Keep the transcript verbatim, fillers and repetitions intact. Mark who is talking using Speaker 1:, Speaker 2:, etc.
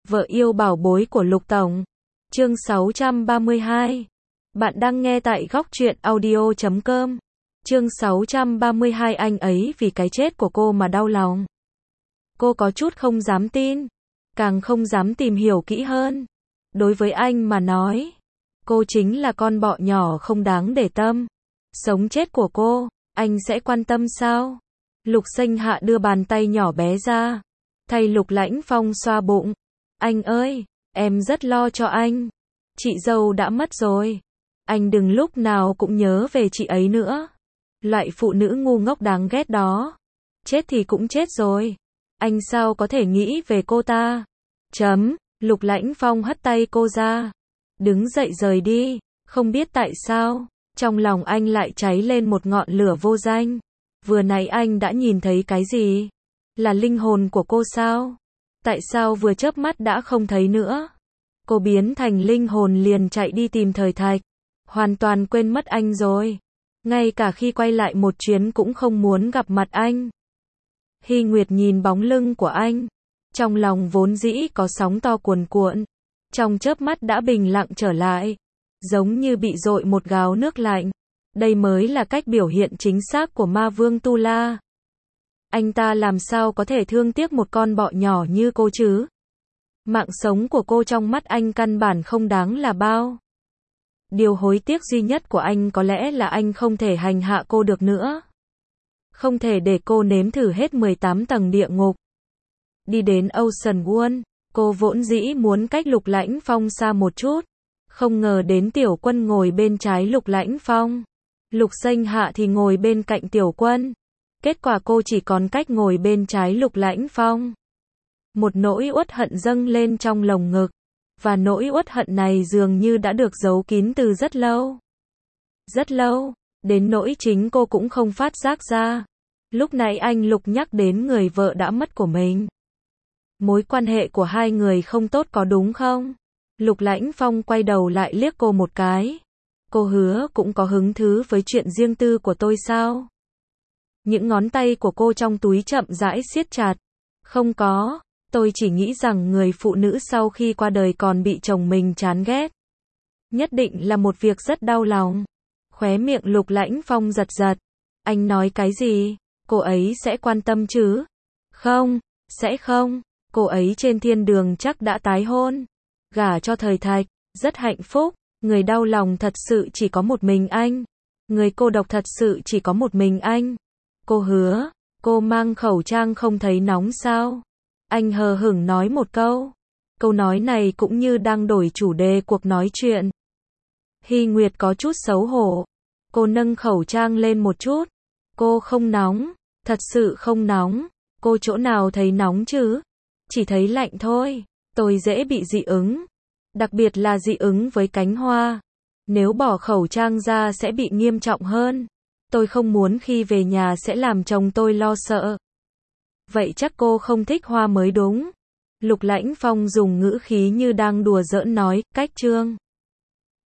Speaker 1: Vợ yêu bảo bối của Lục Tổng. Chương sáu trăm ba mươi hai. Bạn đang nghe tại góc truyện audio chấm com. Chương sáu trăm ba mươi hai. Anh ấy vì cái chết của cô mà đau lòng. Cô có chút không dám tin, càng không dám tìm hiểu kỹ hơn. Đối với anh mà nói, cô chính là con bọ nhỏ không đáng để tâm. Sống chết của cô, anh sẽ quan tâm sao? Lục Sinh Hạ đưa bàn tay nhỏ bé ra, thay Lục Lãnh Phong xoa bụng. Anh ơi, em rất lo cho anh. Chị dâu đã mất rồi. Anh đừng lúc nào cũng nhớ về chị ấy nữa. Loại phụ nữ ngu ngốc đáng ghét đó. Chết thì cũng chết rồi. Anh sao có thể nghĩ về cô ta? Chấm, Lục Lãnh Phong hất tay cô ra. Đứng dậy rời đi. Không biết tại sao, trong lòng anh lại cháy lên một ngọn lửa vô danh. Vừa nãy anh đã nhìn thấy cái gì? Là linh hồn của cô sao? Tại sao vừa chớp mắt đã không thấy nữa? Cô biến thành linh hồn liền chạy đi tìm Thời Thạch. Hoàn toàn quên mất anh rồi. Ngay cả khi quay lại một chuyến cũng không muốn gặp mặt anh. Hy Nguyệt nhìn bóng lưng của anh. Trong lòng vốn dĩ có sóng to cuồn cuộn. Trong chớp mắt đã bình lặng trở lại. Giống như bị dội một gáo nước lạnh. Đây mới là cách biểu hiện chính xác của ma vương Tu La. Anh ta làm sao có thể thương tiếc một con bọ nhỏ như cô chứ? Mạng sống của cô trong mắt anh căn bản không đáng là bao. Điều hối tiếc duy nhất của anh có lẽ là anh không thể hành hạ cô được nữa. Không thể để cô nếm thử hết mười tám tầng địa ngục. Đi đến Ocean World, cô vốn dĩ muốn cách Lục Lãnh Phong xa một chút. Không ngờ đến Tiểu Quân ngồi bên trái Lục Lãnh Phong. Lục Sinh Hạ thì ngồi bên cạnh Tiểu Quân. Kết quả cô chỉ còn cách ngồi bên trái Lục Lãnh Phong. Một nỗi uất hận dâng lên trong lồng ngực. Và nỗi uất hận này dường như đã được giấu kín từ rất lâu. Rất lâu, đến nỗi chính cô cũng không phát giác ra. Lúc nãy anh Lục nhắc đến người vợ đã mất của mình. Mối quan hệ của hai người không tốt có đúng không? Lục Lãnh Phong quay đầu lại liếc cô một cái. Cô hứa cũng có hứng thú với chuyện riêng tư của tôi sao? Những ngón tay của cô trong túi chậm rãi siết chặt. Không có, tôi chỉ nghĩ rằng người phụ nữ sau khi qua đời còn bị chồng mình chán ghét. Nhất định là một việc rất đau lòng. Khóe miệng Lục Lãnh Phong giật giật. Anh nói cái gì? Cô ấy sẽ quan tâm chứ? Không, sẽ không. Cô ấy trên thiên đường chắc đã tái hôn. Gả cho Thời Thạch, rất hạnh phúc. Người đau lòng thật sự chỉ có một mình anh. Người cô độc thật sự chỉ có một mình anh. Cô hứa, cô mang khẩu trang không thấy nóng sao? Anh hờ hững nói một câu. Câu nói này cũng như đang đổi chủ đề cuộc nói chuyện. Hy Nguyệt có chút xấu hổ. Cô nâng khẩu trang lên một chút. Cô không nóng, thật sự không nóng. Cô chỗ nào thấy nóng chứ? Chỉ thấy lạnh thôi. Tôi dễ bị dị ứng. Đặc biệt là dị ứng với cánh hoa. Nếu bỏ khẩu trang ra sẽ bị nghiêm trọng hơn. Tôi không muốn khi về nhà sẽ làm chồng tôi lo sợ. Vậy chắc cô không thích hoa mới đúng. Lục Lãnh Phong dùng ngữ khí như đang đùa giỡn nói, cách trương.